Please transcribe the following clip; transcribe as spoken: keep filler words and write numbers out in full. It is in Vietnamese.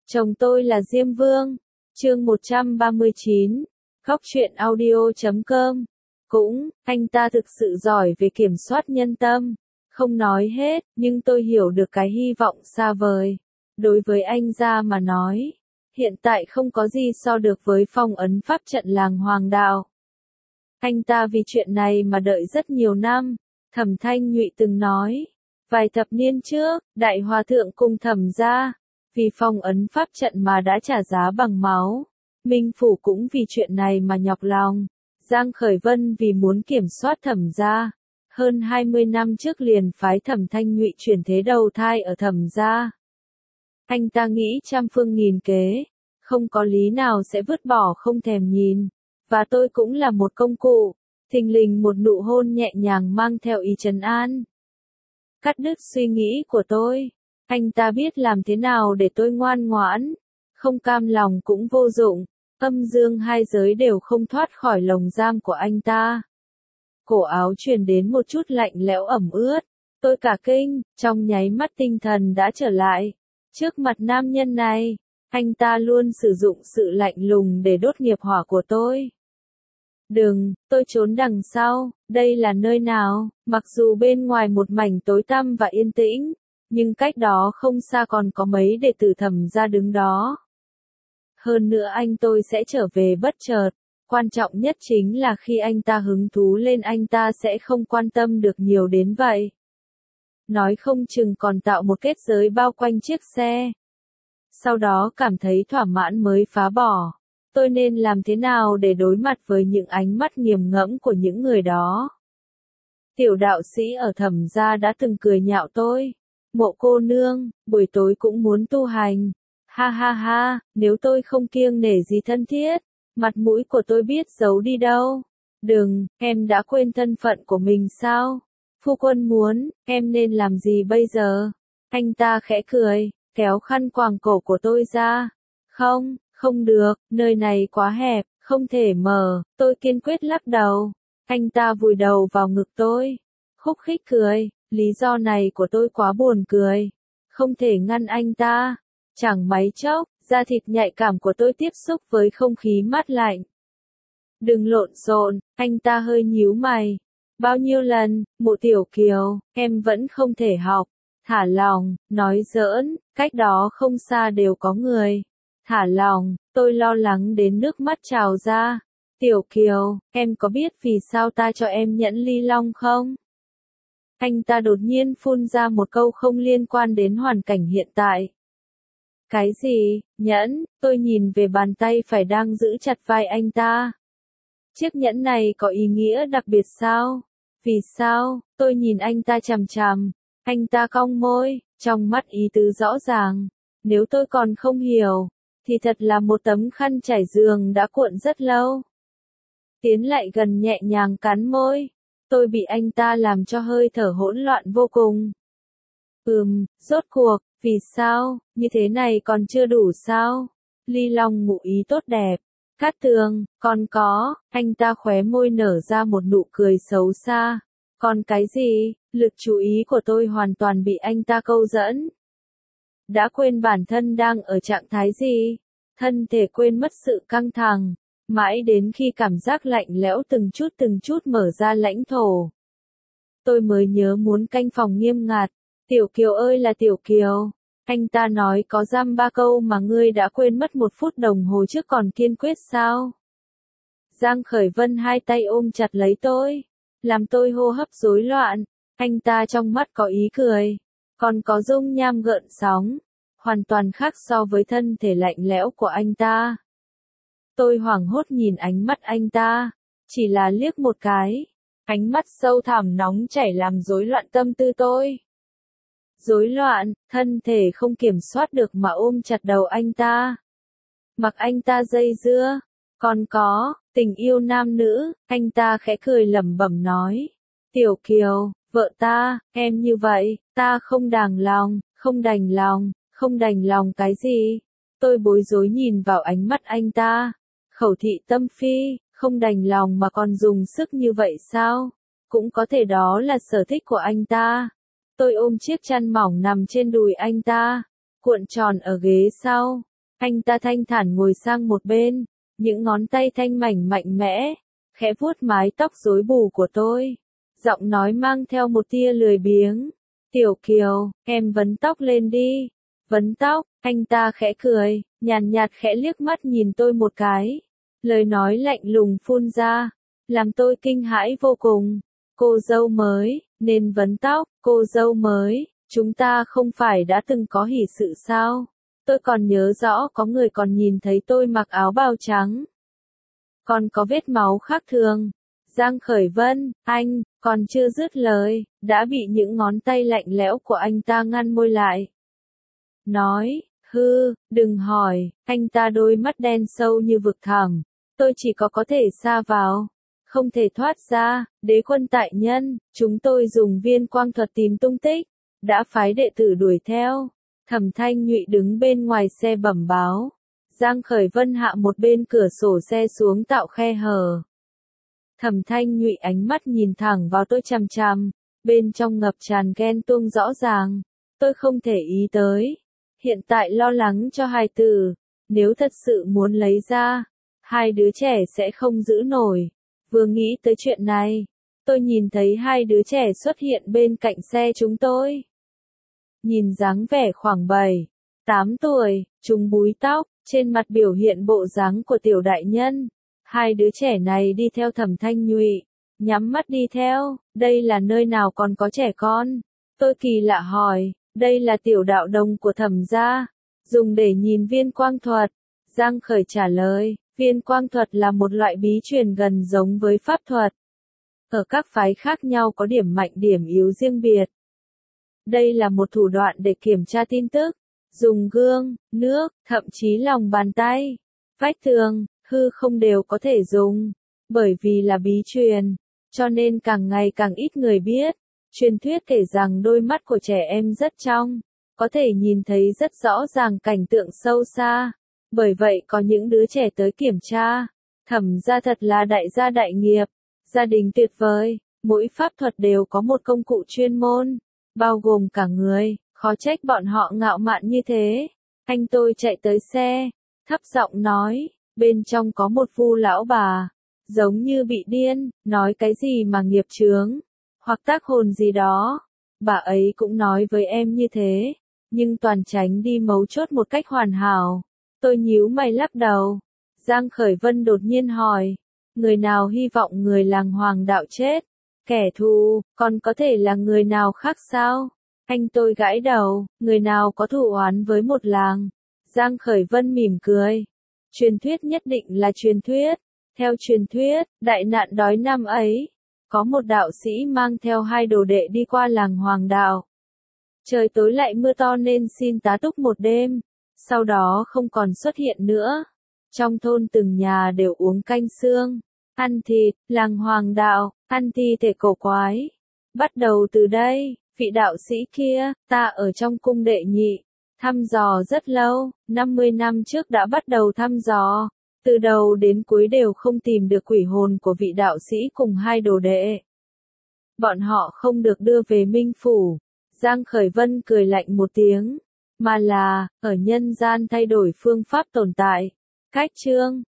Chồng tôi là Diêm Vương. Chương một trăm ba mươi chín. Góc truyện audio chấm com. Cũng, anh ta thực sự giỏi về kiểm soát nhân tâm. Không nói hết, nhưng tôi hiểu được cái hy vọng xa vời. Đối với anh ra mà nói, hiện tại không có gì so được với phong ấn pháp trận làng Hoàng Đạo. Anh ta vì chuyện này mà đợi rất nhiều năm. Thẩm Thanh Nhụy từng nói, vài thập niên trước, Đại Hòa Thượng cùng Thẩm gia, vì phong ấn pháp trận mà đã trả giá bằng máu. Minh Phủ cũng vì chuyện này mà nhọc lòng. Giang Khởi Vân vì muốn kiểm soát Thẩm gia, hơn hai mươi năm trước liền phái Thẩm Thanh Nhụy chuyển thế đầu thai ở Thẩm gia. Anh ta nghĩ trăm phương nghìn kế, không có lý nào sẽ vứt bỏ không thèm nhìn. Và tôi cũng là một công cụ. Thình lình một nụ hôn nhẹ nhàng mang theo ý trấn an. Cắt đứt suy nghĩ của tôi. Anh ta biết làm thế nào để tôi ngoan ngoãn. Không cam lòng cũng vô dụng. Âm dương hai giới đều không thoát khỏi lồng giam của anh ta. Cổ áo truyền đến một chút lạnh lẽo ẩm ướt. Tôi cả kinh, trong nháy mắt tinh thần đã trở lại. Trước mặt nam nhân này, anh ta luôn sử dụng sự lạnh lùng để đốt nghiệp hỏa của tôi. Đừng, tôi trốn đằng sau, đây là nơi nào, mặc dù bên ngoài một mảnh tối tăm và yên tĩnh, nhưng cách đó không xa còn có mấy đệ tử Thẩm gia đứng đó. Hơn nữa anh tôi sẽ trở về bất chợt, quan trọng nhất chính là khi anh ta hứng thú lên anh ta sẽ không quan tâm được nhiều đến vậy. Nói không chừng còn tạo một kết giới bao quanh chiếc xe. Sau đó cảm thấy thỏa mãn mới phá bỏ. Tôi nên làm thế nào để đối mặt với những ánh mắt nghiền ngẫm của những người đó? Tiểu đạo sĩ ở Thẩm gia đã từng cười nhạo tôi. Mộ cô nương, buổi tối cũng muốn tu hành. Ha ha ha, nếu tôi không kiêng nể gì thân thiết, mặt mũi của tôi biết giấu đi đâu. Đừng, em đã quên thân phận của mình sao? Phu quân muốn, em nên làm gì bây giờ? Anh ta khẽ cười, kéo khăn quàng cổ của tôi ra. Không. Không được, nơi này quá hẹp, không thể mở, tôi kiên quyết lắc đầu. Anh ta vùi đầu vào ngực tôi. Khúc khích cười, lý do này của tôi quá buồn cười. Không thể ngăn anh ta. Chẳng mấy chốc, da thịt nhạy cảm của tôi tiếp xúc với không khí mát lạnh. Đừng lộn xộn, anh ta hơi nhíu mày. Bao nhiêu lần, Mộ Tiểu Kiều, em vẫn không thể học. Thả lòng, nói giỡn, cách đó không xa đều có người. Thả lòng, tôi lo lắng đến nước mắt trào ra. Tiểu Kiều, em có biết vì sao ta cho em nhẫn ly long không? Anh ta đột nhiên phun ra một câu không liên quan đến hoàn cảnh hiện tại. Cái gì, nhẫn? Tôi nhìn về bàn tay phải đang giữ chặt vai anh ta. Chiếc nhẫn này có ý nghĩa đặc biệt sao? Vì sao? Tôi nhìn anh ta chằm chằm. Anh ta cong môi, trong mắt ý tứ rõ ràng. Nếu tôi còn không hiểu, thì thật là một tấm khăn trải giường đã cuộn rất lâu. Tiến lại gần nhẹ nhàng cắn môi. Tôi bị anh ta làm cho hơi thở hỗn loạn vô cùng. Ừm, rốt cuộc, vì sao, như thế này còn chưa đủ sao? Ly long ngụ ý tốt đẹp. Cát Tường, còn có, anh ta khóe môi nở ra một nụ cười xấu xa. Còn cái gì, lực chú ý của tôi hoàn toàn bị anh ta câu dẫn. Đã quên bản thân đang ở trạng thái gì, thân thể quên mất sự căng thẳng, mãi đến khi cảm giác lạnh lẽo từng chút từng chút mở ra lãnh thổ. Tôi mới nhớ muốn canh phòng nghiêm ngặt. Tiểu Kiều ơi là Tiểu Kiều, anh ta nói có dăm ba câu mà ngươi đã quên mất một phút đồng hồ trước còn kiên quyết sao? Giang Khởi Vân hai tay ôm chặt lấy tôi, làm tôi hô hấp rối loạn. Anh ta trong mắt có ý cười, còn có dung nham gợn sóng, hoàn toàn khác so với thân thể lạnh lẽo của anh ta. Tôi hoảng hốt nhìn ánh mắt anh ta, chỉ là liếc một cái, ánh mắt sâu thẳm nóng chảy làm rối loạn tâm tư tôi. Rối loạn, thân thể không kiểm soát được mà ôm chặt đầu anh ta. Mặc anh ta dây dưa, còn có, tình yêu nam nữ, anh ta khẽ cười lẩm bẩm nói. Tiểu Kiều, vợ ta, em như vậy, ta không đàng lòng, không đành lòng, không đành lòng cái gì? Tôi bối rối nhìn vào ánh mắt anh ta. Khẩu thị tâm phi, không đành lòng mà còn dùng sức như vậy sao? Cũng có thể đó là sở thích của anh ta. Tôi ôm chiếc chăn mỏng nằm trên đùi anh ta, cuộn tròn ở ghế sau. Anh ta thanh thản ngồi sang một bên, những ngón tay thanh mảnh mạnh mẽ, khẽ vuốt mái tóc rối bù của tôi. Giọng nói mang theo một tia lười biếng. Tiểu Kiều, em vấn tóc lên đi. Vấn tóc, anh ta khẽ cười, nhàn nhạt khẽ liếc mắt nhìn tôi một cái. Lời nói lạnh lùng phun ra, làm tôi kinh hãi vô cùng. Cô dâu mới, nên vấn tóc, cô dâu mới, chúng ta không phải đã từng có hỷ sự sao? Tôi còn nhớ rõ có người còn nhìn thấy tôi mặc áo bào trắng. Còn có vết máu khác thường. Giang Khởi Vân, anh, còn chưa dứt lời, đã bị những ngón tay lạnh lẽo của anh ta ngăn môi lại. Nói, hư, đừng hỏi, anh ta đôi mắt đen sâu như vực thẳm. Tôi chỉ có có thể sa vào, không thể thoát ra. Đế quân tại nhân, chúng tôi dùng viên quang thuật tìm tung tích, đã phái đệ tử đuổi theo. Thẩm Thanh Nhụy đứng bên ngoài xe bẩm báo. Giang Khởi Vân hạ một bên cửa sổ xe xuống tạo khe hở. Thẩm Thanh Nhụy ánh mắt nhìn thẳng vào tôi chằm chằm, bên trong ngập tràn ghen tuông rõ ràng. Tôi không thể ý tới. Hiện tại lo lắng cho hài tử, nếu thật sự muốn lấy ra, hai đứa trẻ sẽ không giữ nổi. Vừa nghĩ tới chuyện này, tôi nhìn thấy hai đứa trẻ xuất hiện bên cạnh xe chúng tôi. Nhìn dáng vẻ khoảng bảy, tám tuổi, chúng búi tóc, trên mặt biểu hiện bộ dáng của tiểu đại nhân. Hai đứa trẻ này đi theo Thẩm Thanh Nhụy, nhắm mắt đi theo, đây là nơi nào còn có trẻ con? Tôi kỳ lạ hỏi, đây là tiểu đạo đồng của Thẩm gia, dùng để nhìn viên quang thuật. Giang Khởi trả lời, viên quang thuật là một loại bí truyền gần giống với pháp thuật. Ở các phái khác nhau có điểm mạnh điểm yếu riêng biệt. Đây là một thủ đoạn để kiểm tra tin tức, dùng gương, nước, thậm chí lòng bàn tay, vách tường, hư không đều có thể dùng. Bởi vì là bí truyền, cho nên càng ngày càng ít người biết. Truyền thuyết kể rằng đôi mắt của trẻ em rất trong, có thể nhìn thấy rất rõ ràng cảnh tượng sâu xa. Bởi vậy có những đứa trẻ tới kiểm tra. Thẩm gia thật là đại gia đại nghiệp, gia đình tuyệt vời, mỗi pháp thuật đều có một công cụ chuyên môn, bao gồm cả người, khó trách bọn họ ngạo mạn như thế. Anh tôi chạy tới xe, thấp giọng nói, bên trong có một vu lão bà, giống như bị điên, nói cái gì mà nghiệp chướng, hoặc tác hồn gì đó. Bà ấy cũng nói với em như thế, nhưng toàn tránh đi mấu chốt một cách hoàn hảo. Tôi nhíu mày lắc đầu. Giang Khởi Vân đột nhiên hỏi, người nào hy vọng người làng Hoàng đạo chết? Kẻ thù, còn có thể là người nào khác sao? Anh tôi gãi đầu, người nào có thù oán với một làng? Giang Khởi Vân mỉm cười. Truyền thuyết nhất định là truyền thuyết. Theo truyền thuyết, đại nạn đói năm ấy, có một đạo sĩ mang theo hai đồ đệ đi qua làng Hoàng đạo. Trời tối lại mưa to nên xin tá túc một đêm, sau đó không còn xuất hiện nữa. Trong thôn từng nhà đều uống canh xương, ăn thịt, làng Hoàng đạo, ăn thi thể cổ quái. Bắt đầu từ đây, vị đạo sĩ kia, ta ở trong cung đệ nhị, thăm dò rất lâu, năm mươi năm trước đã bắt đầu thăm dò. Từ đầu đến cuối đều không tìm được quỷ hồn của vị đạo sĩ cùng hai đồ đệ. Bọn họ không được đưa về Minh Phủ. Giang Khởi Vân cười lạnh một tiếng, mà là, ở nhân gian thay đổi phương pháp tồn tại. Cách chương